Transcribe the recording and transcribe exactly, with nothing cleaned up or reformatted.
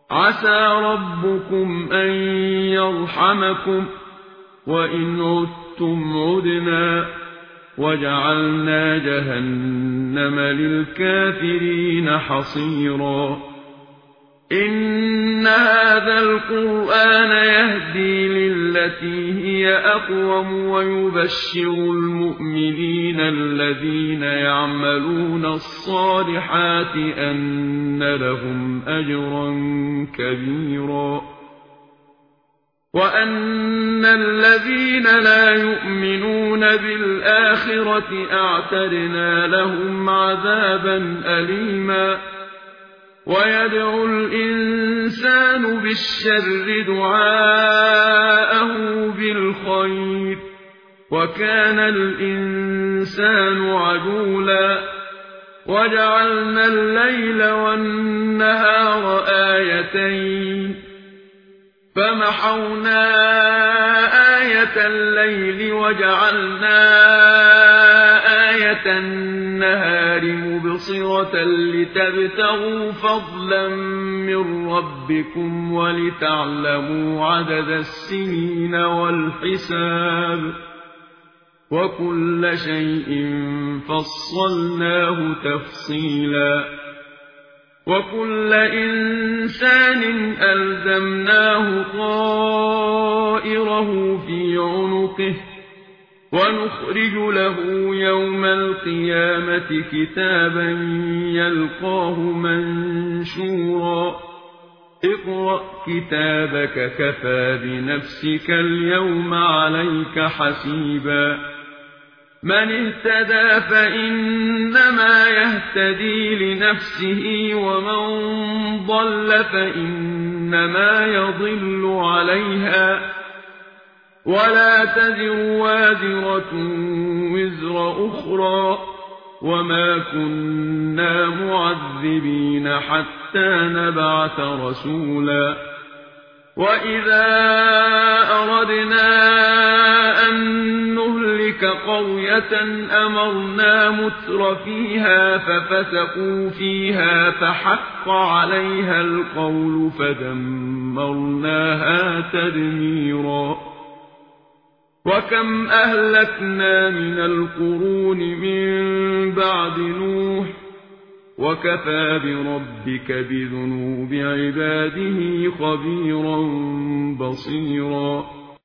عسى ربكم أن يرحمكم وإن عدتم عدنا وجعلنا جهنم للكافرين حصيرا إن هذا القرآن يهدي للتي هي أقوم ويبشر المؤمنين الذين يعملون الصالحات أن لهم أجرا كبيرا وأن الذين لا يؤمنون بالآخرة أعتدنا لهم عذابا أليما ويدعو الإنسان بالشر دعاءه بالخير وكان الإنسان عجولا وجعلنا الليل والنهار آيتين فمحونا آية الليل وجعلنا آية النهار مبصرة لتبتغوا فضلا من ربكم ولتعلموا عدد السنين والحساب وكل شيء فصلناه تفصيلا وكل إنسان ألزمناه طائره في عنقه ونخرج له يوم القيامة كتابا يلقاه منشورا اقرأ كتابك كفى بنفسك اليوم عليك حسيبا من اهتدى فإنما يهتدي لنفسه ومن ضل فإنما يضل عليها ولا تزر وازرة وزر أخرى وما كنا معذبين حتى نبعث رسولا وإذا أردنا أن نهلك قرية أمرنا متر فيها ففسقوا فيها فحق عليها القول فدمرناها تدميرا وكم أهلكنا من القرون من بعد نوح وكفى بربك بذنوب عباده خبيرا بصيرا